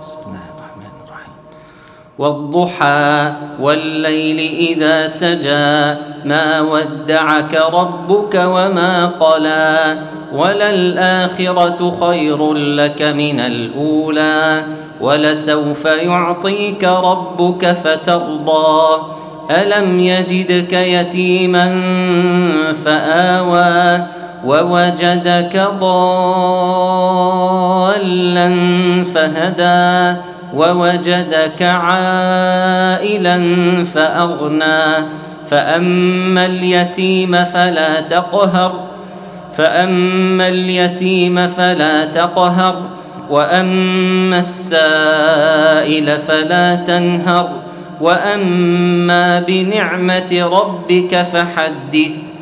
بسم الله الرحمن الرحيم. والضحى والليل إذا سجى ما ودعك ربك وما قلى وللآخرة خير لك من الأولى ولسوف يعطيك ربك فترضى ألم يجدك يتيما فآوى ووجدك ضالا فهدى ووجدك عائلا فأغنى فأما اليتيم فلا تقهر وأما السائل فلا تنهر وأما بنعمة ربك فحدث